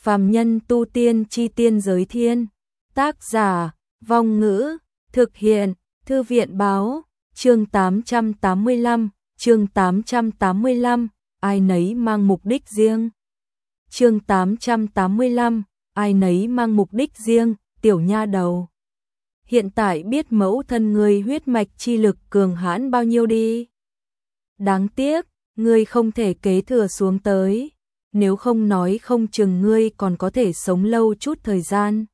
Phàm nhân tu tiên chi tiên giới thiên. Tác giả, Vong Ngữ, thực hiện, Thư viện Báo, chương 885, ai nấy mang mục đích riêng. Chương 885, ai nấy mang mục đích riêng, tiểu nha đầu. Hiện tại biết mẫu thân ngươi huyết mạch chi lực cường hãn bao nhiêu đi. Đáng tiếc, ngươi không thể kế thừa xuống tới, nếu không nói không chừng ngươi còn có thể sống lâu chút thời gian.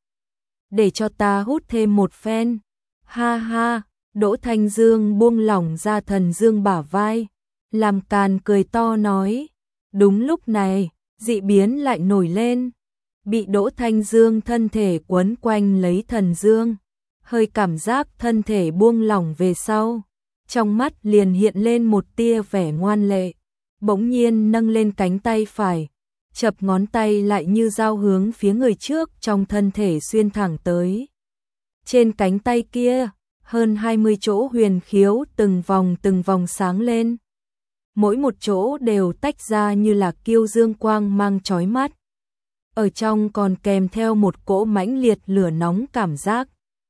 Để cho ta hút thêm một phen. Ha ha, Đỗ Thanh Dương buông lỏng ra Thần Dương bả vai, làm càn cười to nói. Đúng lúc này, dị biến lại nổi lên, bị Đỗ Thanh Dương thân thể quấn quanh lấy Thần Dương, hơi cảm giác thân thể buông lỏng về sau, trong mắt liền hiện lên một tia vẻ ngoan lệ, bỗng nhiên nâng lên cánh tay phải, chập ngón tay lại như dao hướng phía người trước trong thân thể xuyên thẳng tới. Trên cánh tay kia, hơn 20 chỗ huyền khiếu từng vòng sáng lên. Mỗi một chỗ đều tách ra như là kiêu dương quang mang chói mắt. Ở trong còn kèm theo một cỗ mãnh liệt lửa nóng cảm giác.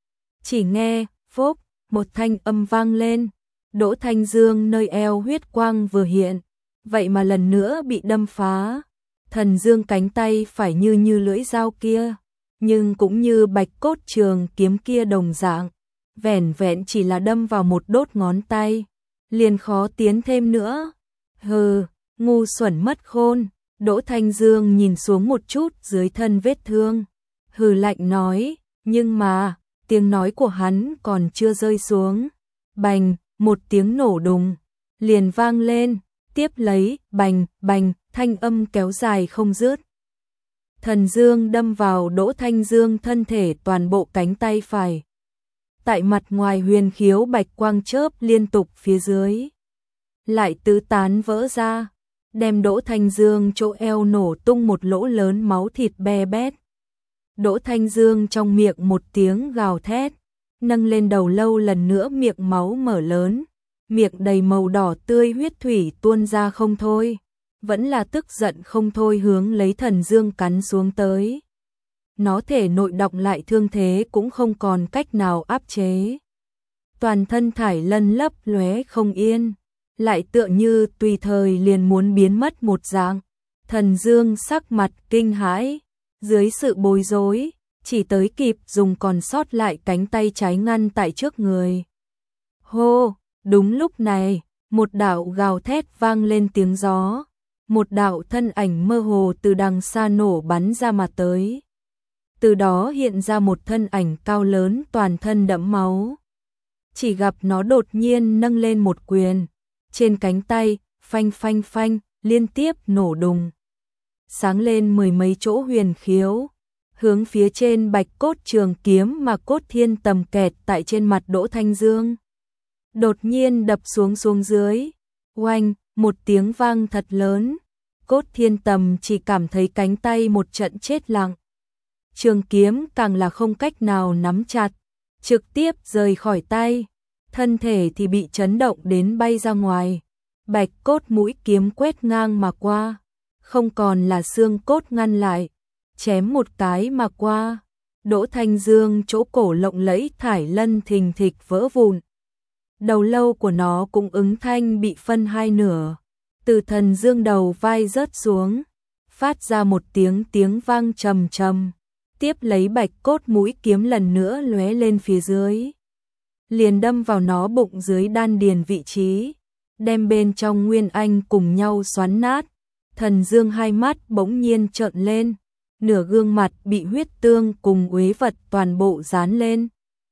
Chỉ nghe, phốc, một thanh âm vang lên, Đỗ Thanh Dương nơi eo huyết quang vừa hiện, vậy mà lần nữa bị đâm phá. Thần Dương cánh tay phải như lưỡi dao kia, nhưng cũng như bạch cốt trường kiếm kia đồng dạng, vẻn vẹn chỉ là đâm vào một đốt ngón tay, liền khó tiến thêm nữa. Hừ, ngu xuẩn mất khôn. Đỗ Thanh Dương nhìn xuống một chút dưới thân vết thương, hừ lạnh nói, nhưng mà, tiếng nói của hắn còn chưa rơi xuống. Bành, một tiếng nổ đùng, liền vang lên, tiếp lấy, bành, bành, thanh âm kéo dài không dứt. Thần Dương đâm vào Đỗ Thanh Dương thân thể toàn bộ cánh tay phải. Tại mặt ngoài huyền khiếu bạch quang chớp liên tục phía dưới, lại tứ tán vỡ ra, đem Đỗ Thanh Dương chỗ eo nổ tung một lỗ lớn, máu thịt be bét. Đỗ Thanh Dương trong miệng một tiếng gào thét, nâng lên đầu lâu lần nữa miệng máu mở lớn, miệng đầy màu đỏ tươi huyết thủy tuôn ra không thôi, vẫn là tức giận không thôi hướng lấy Thần Dương cắn xuống tới. Nó thể nội đọng lại thương thế cũng không còn cách nào áp chế. Toàn thân thải lân lấp lóe không yên, lại tựa như tùy thời liền muốn biến mất một dạng. Thần Dương sắc mặt kinh hãi, dưới sự bối rối, chỉ tới kịp dùng còn sót lại cánh tay trái ngăn tại trước người. Hô, đúng lúc này, một đạo gào thét vang lên tiếng gió, một đạo thân ảnh mơ hồ từ đằng xa nổ bắn ra mà tới. Từ đó hiện ra một thân ảnh cao lớn toàn thân đẫm máu. Chỉ gặp nó đột nhiên nâng lên một quyền, trên cánh tay, phanh phanh phanh, liên tiếp nổ đùng. Sáng lên mười mấy chỗ huyền khiếu, hướng phía trên bạch cốt trường kiếm mà cốt thiên tầm kẹt tại trên mặt Đỗ Thanh Dương. Đột nhiên đập xuống dưới, oanh, một tiếng vang thật lớn, cốt thiên tầm chỉ cảm thấy cánh tay một trận chết lặng. Trường kiếm càng là không cách nào nắm chặt, trực tiếp rời khỏi tay, thân thể thì bị chấn động đến bay ra ngoài. Bạch cốt mũi kiếm quét ngang mà qua, không còn là xương cốt ngăn lại, chém một cái mà qua. Đỗ Thanh Dương chỗ cổ lộng lẫy thải lân thình thịch vỡ vụn. Đầu lâu của nó cũng ứng thanh bị phân hai nửa, từ Thần Dương đầu vai rớt xuống, phát ra một tiếng vang trầm trầm. Tiếp lấy bạch cốt mũi kiếm lần nữa lóe lên phía dưới, liền đâm vào nó bụng dưới đan điền vị trí, đem bên trong nguyên anh cùng nhau xoắn nát. Thần Dương hai mắt bỗng nhiên trợn lên, nửa gương mặt bị huyết tương cùng uế vật toàn bộ dán lên,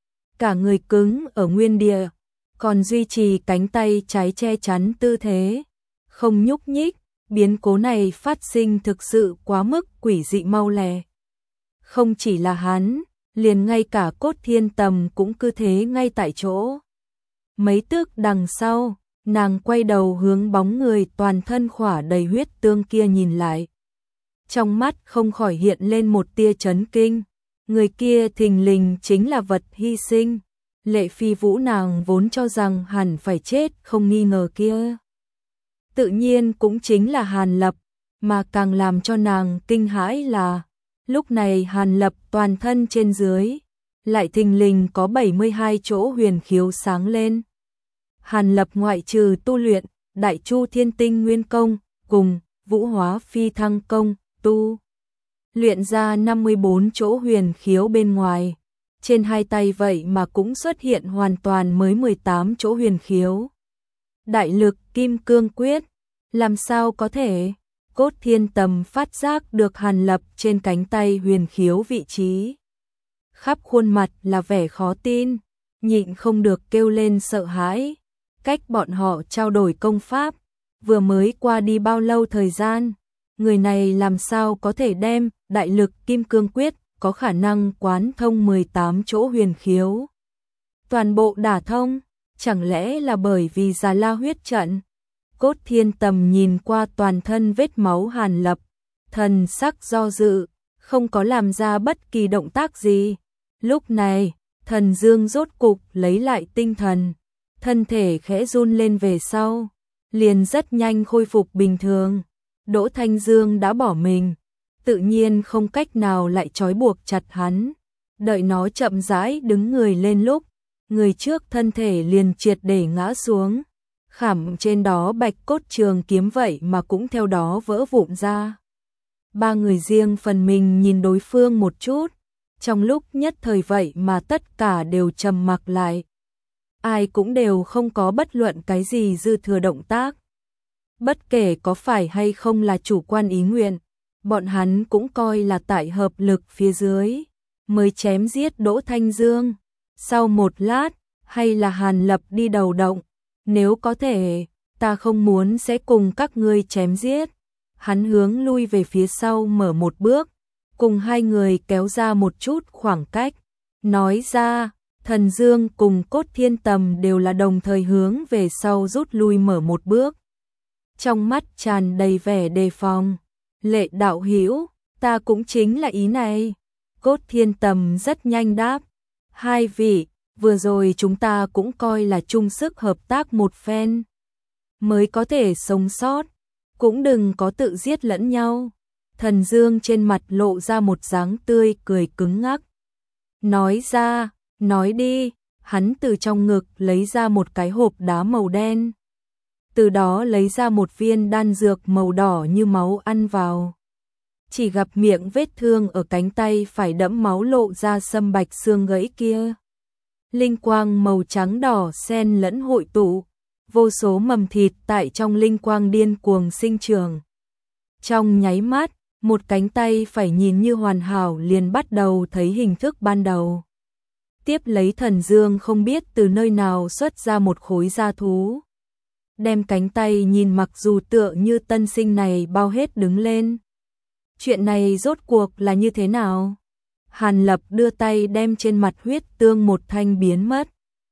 cả người cứng ở nguyên địa, còn duy trì cánh tay trái che chắn tư thế, không nhúc nhích. Biến cố này phát sinh thực sự quá mức quỷ dị mau lẹ. Không chỉ là hắn, liền ngay cả cốt thiên tầm cũng cứ thế ngay tại chỗ. Mấy tước đằng sau, nàng quay đầu hướng bóng người toàn thân khỏa đầy huyết tương kia nhìn lại. Trong mắt không khỏi hiện lên một tia chấn kinh, người kia thình lình chính là vật hy sinh, Lệ Phi Vũ nàng vốn cho rằng hẳn phải chết không nghi ngờ kia. Tự nhiên cũng chính là Hàn Lập, mà càng làm cho nàng kinh hãi là Lúc này Hàn Lập toàn thân trên dưới, lại thình lình có 72 chỗ huyền khiếu sáng lên. Hàn Lập ngoại trừ tu luyện Đại Chu Thiên Tinh Nguyên Công cùng Vũ Hóa Phi Thăng Công, tu luyện ra 54 chỗ huyền khiếu bên ngoài. Trên hai tay vậy mà cũng xuất hiện hoàn toàn mới 18 chỗ huyền khiếu. Đại lực Kim Cương Quyết, làm sao có thể? Cốt Thiên Tầm phát giác được Hàn Lập trên cánh tay huyền khiếu vị trí. Khắp khuôn mặt là vẻ khó tin, nhịn không được kêu lên sợ hãi. Cách bọn họ trao đổi công pháp, vừa mới qua đi bao lâu thời gian, người này làm sao có thể đem đại lực Kim Cương Quyết có khả năng quán thông 18 chỗ huyền khiếu. Toàn bộ đả thông, chẳng lẽ là bởi vì Già La huyết trận? Cốt Thiên Tầm nhìn qua toàn thân vết máu Hàn Lập, thần sắc do dự, không có làm ra bất kỳ động tác gì. Lúc này, Thần Dương rốt cục lấy lại tinh thần, thân thể khẽ run lên về sau, liền rất nhanh khôi phục bình thường. Đỗ Thanh Dương đã bỏ mình, tự nhiên không cách nào lại trói buộc chặt hắn. Đợi nó chậm rãi đứng người lên lúc, người trước thân thể liền triệt để ngã xuống. Khảm trên đó bạch cốt trường kiếm vậy mà cũng theo đó vỡ vụn ra. Ba người riêng phần mình nhìn đối phương một chút, trong lúc nhất thời vậy mà tất cả đều trầm mặc lại. Ai cũng đều không có bất luận cái gì dư thừa động tác. Bất kể có phải hay không là chủ quan ý nguyện, bọn hắn cũng coi là tại hợp lực phía dưới mới chém giết Đỗ Thanh Dương. Sau một lát, hay là Hàn Lập đi đầu động, nếu có thể, ta không muốn sẽ cùng các ngươi chém giết. Hắn hướng lui về phía sau mở một bước, cùng hai người kéo ra một chút khoảng cách, nói ra. Thần Dương cùng Cốt Thiên Tầm đều là đồng thời hướng về sau rút lui mở một bước. Trong mắt tràn đầy vẻ đề phòng. Lệ đạo hữu, ta cũng chính là ý này. Cốt Thiên Tầm rất nhanh đáp. Hai vị, vừa rồi chúng ta cũng coi là chung sức hợp tác một phen, mới có thể sống sót, cũng đừng có tự giết lẫn nhau. Thần Dương trên mặt lộ ra một dáng tươi cười cứng ngắc. Nói ra, nói đi. Hắn từ trong ngực lấy ra một cái hộp đá màu đen, từ đó lấy ra một viên đan dược màu đỏ như máu ăn vào. Chỉ gặp miệng vết thương ở cánh tay phải đẫm máu lộ ra sâm bạch xương gãy kia. Linh quang màu trắng đỏ xen lẫn hội tụ, vô số mầm thịt tại trong linh quang điên cuồng sinh trưởng. Trong nháy mắt, một cánh tay phải nhìn như hoàn hảo liền bắt đầu thấy hình thức ban đầu. Tiếp lấy Thần Dương không biết từ nơi nào xuất ra một khối da thú, đem cánh tay nhìn mặc dù tựa như tân sinh này bao hết đứng lên. Chuyện này rốt cuộc là như thế nào? Hàn Lập đưa tay đem trên mặt huyết tương một thanh biến mất.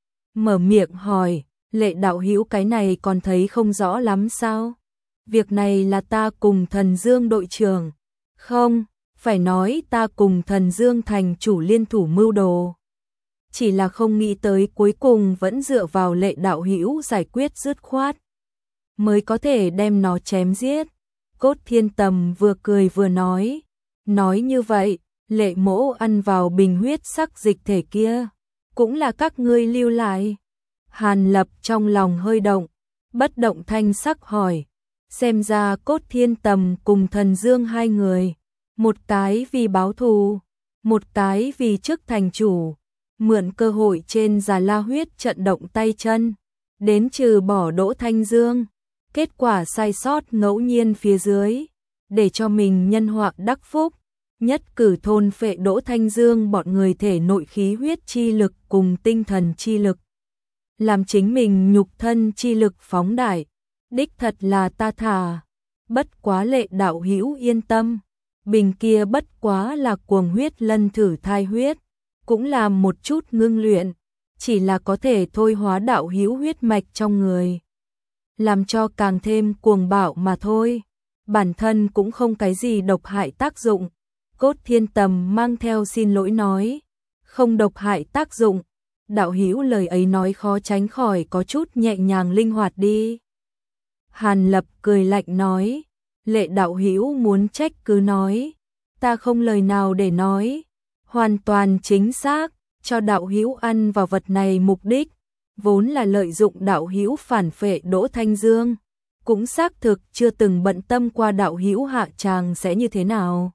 Mở miệng hỏi, Lệ đạo hữu cái này còn thấy không rõ lắm sao? Việc này là ta cùng Thần Dương đội trưởng. Không, phải nói ta cùng Thần Dương thành chủ liên thủ mưu đồ. Chỉ là không nghĩ tới cuối cùng vẫn dựa vào Lệ đạo hữu giải quyết dứt khoát, mới có thể đem nó chém giết. Cốt Thiên Tầm vừa cười vừa nói. Nói như vậy, Lệ mỗ ăn vào bình huyết sắc dịch thể kia, cũng là các ngươi lưu lại. Hàn Lập trong lòng hơi động, bất động thanh sắc hỏi. Xem ra Cốt Thiên Tầm cùng Thần Dương hai người, một cái vì báo thù, một cái vì chức thành chủ, mượn cơ hội trên Già La huyết trận động tay chân, đến trừ bỏ Đỗ Thanh Dương. Kết quả sai sót ngẫu nhiên phía dưới, để cho mình nhân họa đắc phúc, nhất cử thôn phệ Đỗ Thanh Dương bọn người thể nội khí huyết chi lực cùng tinh thần chi lực, làm chính mình nhục thân chi lực phóng đại. Đích thật là ta thà, bất quá Lệ đạo hữu yên tâm, bình kia bất quá là cuồng huyết lân thử thai huyết, cũng làm một chút ngưng luyện, chỉ là có thể thôi hóa đạo hữu huyết mạch trong người, làm cho càng thêm cuồng bạo mà thôi, bản thân cũng không cái gì độc hại tác dụng. Cốt Thiên Tầm mang theo xin lỗi nói, không độc hại tác dụng. Đạo hữu lời ấy nói khó tránh khỏi có chút nhẹ nhàng linh hoạt đi. Hàn Lập cười lạnh nói, Lệ đạo hữu muốn trách cứ nói, ta không lời nào để nói. Hoàn toàn chính xác, cho đạo hữu ăn vào vật này mục đích, vốn là lợi dụng đạo hữu phản phệ Đỗ Thanh Dương. Cũng xác thực chưa từng bận tâm qua đạo hữu hạ tràng sẽ như thế nào.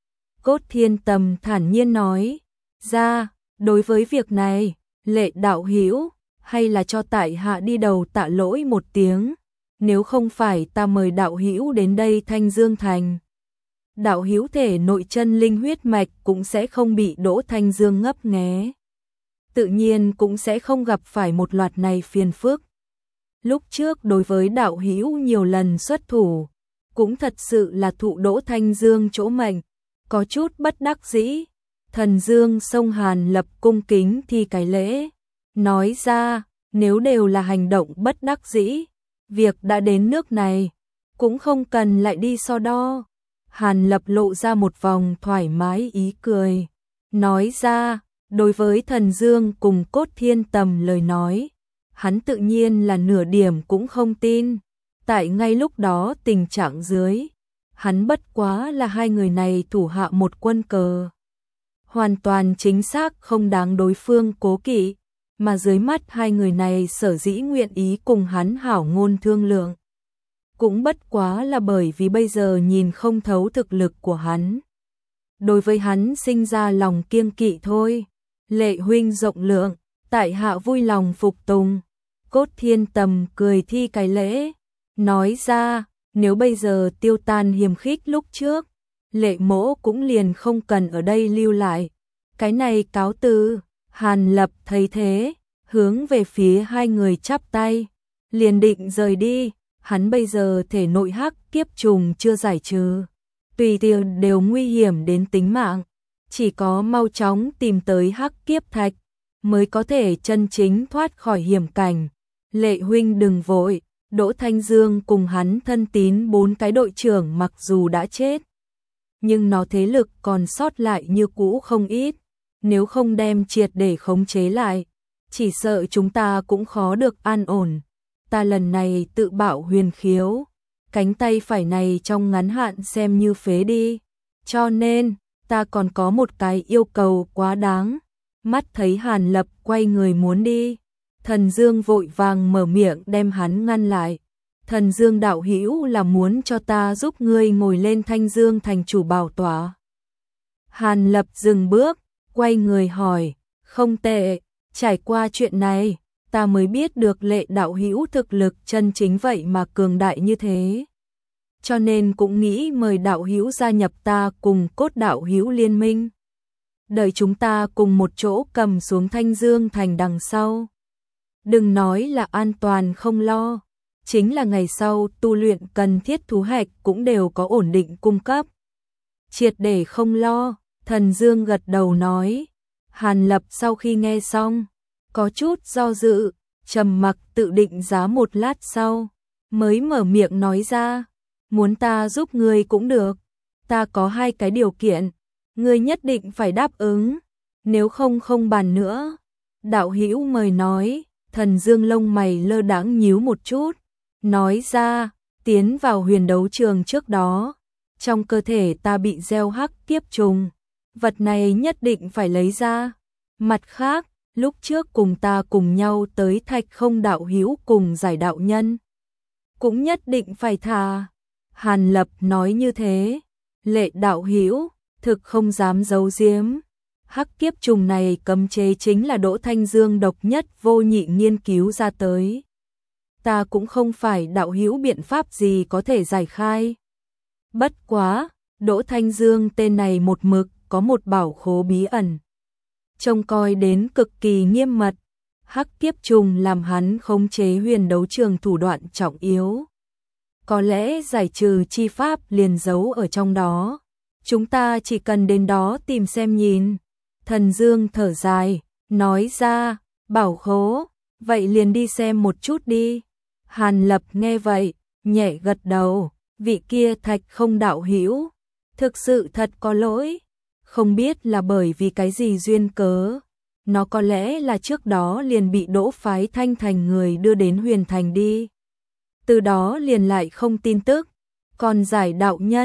Cốt Thiên Tầm thản nhiên nói, ra, đối với việc này, Lệ đạo hữu hay là cho tại hạ đi đầu tạ lỗi một tiếng, nếu không phải ta mời đạo hữu đến đây Thanh Dương thành, đạo hữu thể nội chân linh huyết mạch cũng sẽ không bị Đỗ Thanh Dương ngấp nghé, tự nhiên cũng sẽ không gặp phải một loạt này phiền phức. Lúc trước đối với đạo hữu nhiều lần xuất thủ, cũng thật sự là thụ Đỗ Thanh Dương chỗ mệnh, có chút bất đắc dĩ. Thần Dương Sông Hàn Lập cung kính thi cái lễ, nói ra, nếu đều là hành động bất đắc dĩ, việc đã đến nước này, cũng không cần lại đi so đo. Hàn Lập lộ ra một vòng thoải mái ý cười, nói ra, đối với Thần Dương cùng Cốt Thiên Tầm lời nói, hắn tự nhiên là nửa điểm cũng không tin. Tại ngay lúc đó tình trạng dưới, hắn bất quá là hai người này thủ hạ một quân cờ. Hoàn toàn chính xác không đáng đối phương cố kỵ, mà dưới mắt hai người này sở dĩ nguyện ý cùng hắn hảo ngôn thương lượng. Cũng bất quá là bởi vì bây giờ nhìn không thấu thực lực của hắn. Đối với hắn sinh ra lòng kiêng kỵ thôi. Lệ huynh rộng lượng, tại hạ vui lòng phục tùng. Cốt Thiên Tầm cười thi cái lễ, nói ra, nếu bây giờ tiêu tan hiềm khích lúc trước, Lệ mỗ cũng liền không cần ở đây lưu lại. Cái này cáo từ. Hàn Lập thấy thế, hướng về phía hai người chắp tay, liền định rời đi. Hắn bây giờ thể nội hắc kiếp trùng chưa giải trừ, tùy tiện đều nguy hiểm đến tính mạng, chỉ có mau chóng tìm tới hắc kiếp thạch mới có thể chân chính thoát khỏi hiểm cảnh. Lệ huynh đừng vội, Đỗ Thanh Dương cùng hắn thân tín 4 cái đội trưởng mặc dù đã chết, nhưng nó thế lực còn sót lại như cũ không ít, nếu không đem triệt để khống chế lại, chỉ sợ chúng ta cũng khó được an ổn. Ta lần này tự bạo huyền khiếu, cánh tay phải này trong ngắn hạn xem như phế đi, cho nên ta còn có một cái yêu cầu quá đáng. Mắt thấy Hàn Lập quay người muốn đi, Thần Dương vội vàng mở miệng đem hắn ngăn lại. Thần Dương đạo hữu là muốn cho ta giúp ngươi ngồi lên Thanh Dương thành chủ bảo tọa. Hàn Lập dừng bước, quay người hỏi, không tệ, trải qua chuyện này, ta mới biết được Lệ đạo hữu thực lực chân chính vậy mà cường đại như thế. Cho nên cũng nghĩ mời đạo hữu gia nhập ta cùng Cốt đạo hữu liên minh. Đợi chúng ta cùng một chỗ cầm xuống Thanh Dương thành đằng sau. Đừng nói là an toàn không lo, chính là ngày sau tu luyện cần thiết thú hạch cũng đều có ổn định cung cấp. Triệt để không lo, Thần Dương gật đầu nói. Hàn Lập sau khi nghe xong, có chút do dự, trầm mặc tự định giá một lát sau, mới mở miệng nói ra, muốn ta giúp ngươi cũng được, ta có 2 cái điều kiện, ngươi nhất định phải đáp ứng, nếu không không bàn nữa. Đạo hữu mời nói. Thần Dương lông mày lơ đãng nhíu một chút, nói ra, tiến vào huyền đấu trường trước đó, trong cơ thể ta bị gieo hắc kiếp trùng, vật này nhất định phải lấy ra. Mặt khác, lúc trước cùng ta cùng nhau tới Thạch Không đạo hữu cùng Giải đạo nhân, cũng nhất định phải thả. Hàn Lập nói như thế, Lệ đạo hữu thực không dám giấu giếm. Hắc kiếp trùng này cấm chế chính là Đỗ Thanh Dương độc nhất vô nhị nghiên cứu ra tới. Ta cũng không phải đạo hữu biện pháp gì có thể giải khai. Bất quá, Đỗ Thanh Dương tên này một mực có một bảo khố bí ẩn, trông coi đến cực kỳ nghiêm mật. Hắc kiếp trùng làm hắn khống chế huyền đấu trường thủ đoạn trọng yếu. Có lẽ giải trừ chi pháp liền giấu ở trong đó. Chúng ta chỉ cần đến đó tìm xem nhìn. Thần Dương thở dài, nói ra, bảo khố, vậy liền đi xem một chút đi. Hàn Lập nghe vậy, nhẹ gật đầu, vị kia Thạch Không đạo hữu, thực sự thật có lỗi, không biết là bởi vì cái gì duyên cớ, nó có lẽ là trước đó liền bị Đỗ phái Thanh Thành người đưa đến Huyền Thành đi. Từ đó liền lại không tin tức, còn Giải đạo nhân,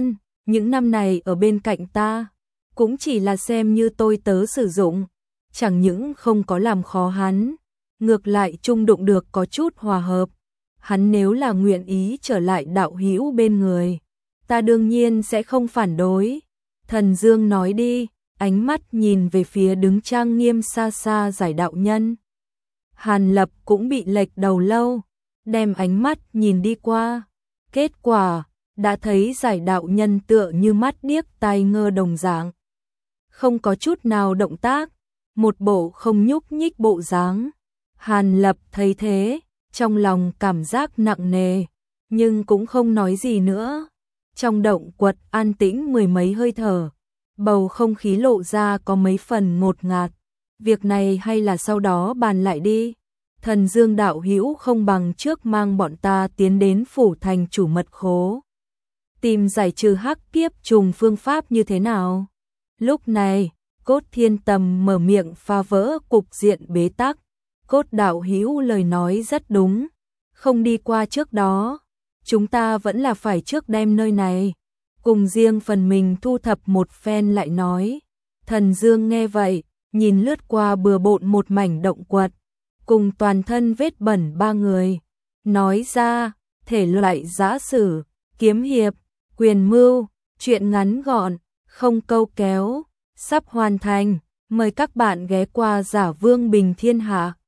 những năm này ở bên cạnh ta, cũng chỉ là xem như tôi tớ sử dụng, chẳng những không có làm khó hắn, ngược lại chung đụng được có chút hòa hợp. Hắn nếu là nguyện ý trở lại đạo hữu bên người, ta đương nhiên sẽ không phản đối. Thần Dương nói đi, ánh mắt nhìn về phía đứng trang nghiêm xa xa Giải đạo nhân. Hàn Lập cũng bị lệch đầu lâu, đem ánh mắt nhìn đi qua. Kết quả, đã thấy Giải đạo nhân tựa như mắt điếc tai ngơ đồng dạng. Không có chút nào động tác, một bộ không nhúc nhích bộ dáng. Hàn Lập thấy thế, trong lòng cảm giác nặng nề, nhưng cũng không nói gì nữa. Trong động quật an tĩnh mười mấy hơi thở, bầu không khí lộ ra có mấy phần ngột ngạt. Việc này hay là sau đó bàn lại đi. Thần Dương đạo hữu không bằng trước mang bọn ta tiến đến phủ thành chủ mật khố, tìm giải trừ hắc kiếp trùng phương pháp như thế nào? Lúc này, Cốt Thiên Tầm mở miệng phá vỡ cục diện bế tắc. Cốt đạo hữu lời nói rất đúng, không đi qua trước đó, chúng ta vẫn là phải trước đem nơi này cùng riêng phần mình thu thập một phen lại nói. Thần Dương nghe vậy, nhìn lướt qua bừa bộn một mảnh động quật, cùng toàn thân vết bẩn ba người, nói ra, thể loại giã sử, kiếm hiệp, quyền mưu, chuyện ngắn gọn, không câu kéo, sắp hoàn thành, mời các bạn ghé qua Giả Vương Bình Thiên Hạ.